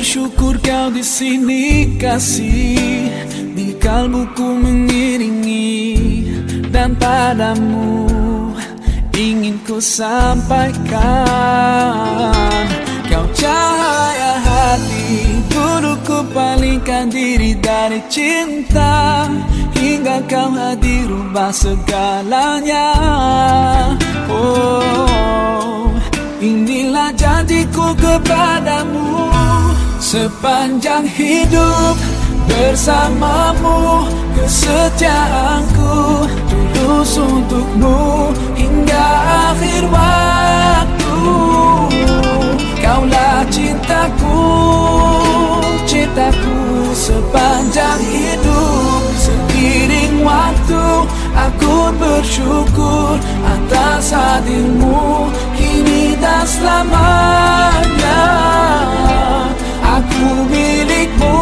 bersyukur kau di sini kasih, di kalbuku mengiringi, dan padamu ingin ku sampaikan. Kau cahaya hati, dulu ku palingkan diri dari cinta, hingga kau hadir rubah segalanya. Oh, inilah janjiku kepadamu, sepanjang hidup bersamamu, kesetiaanku tulus untukmu hingga akhir waktu. Kaulah cintaku, cintaku sepanjang hidup. Seiring waktu aku bersyukur atas hadirmu kini dan selamanya. Aku milikmu,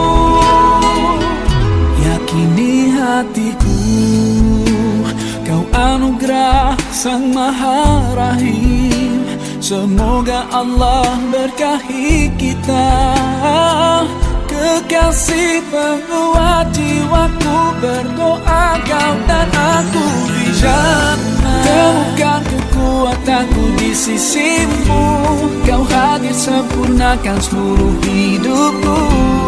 yakini hatiku. Kau anugerah Sang Maha Rahim, semoga Allah berkahi kita. Kekasih penguat jiwaku, berdoa kau dan aku di jannah. Temukan kekuatanku di sisimu, kau hadir sempurnakan seluruh hidupku.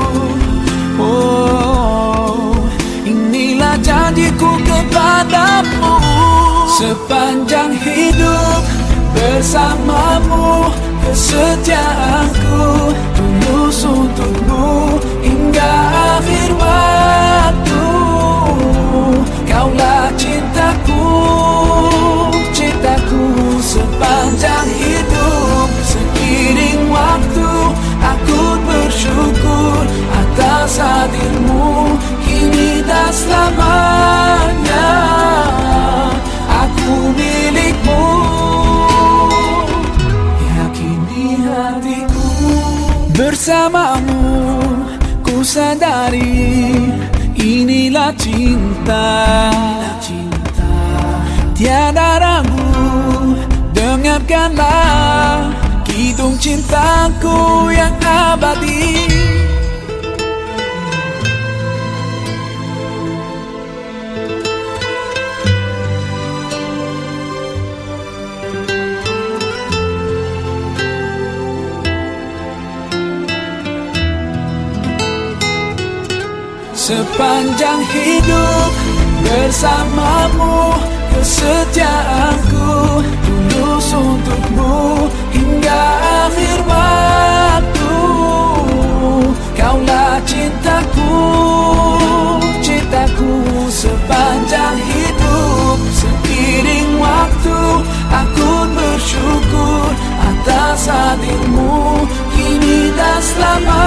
Oh, inilah janjiku kepadamu, sepanjang hidup bersamamu, kesetiaanku tulus untukmu hingga akhir waktu. Kaulah cintaku, cintaku sepanjang hidup. Seiring waktu aku bersyukur atas hadirmu kini dan selamanya. Aku milikmu, hatiku. Bersamamu ku sadari inilah cinta, tiada ragu. Dengarkanlah kidung cintaku yang abadi. Sepanjang hidup bersamamu, kesetiaanku tulus untukmu hingga akhir waktu. Kaulah cintaku, cintaku sepanjang hidup. Seiring waktu aku bersyukur atas hadirmu kini dan selamanya.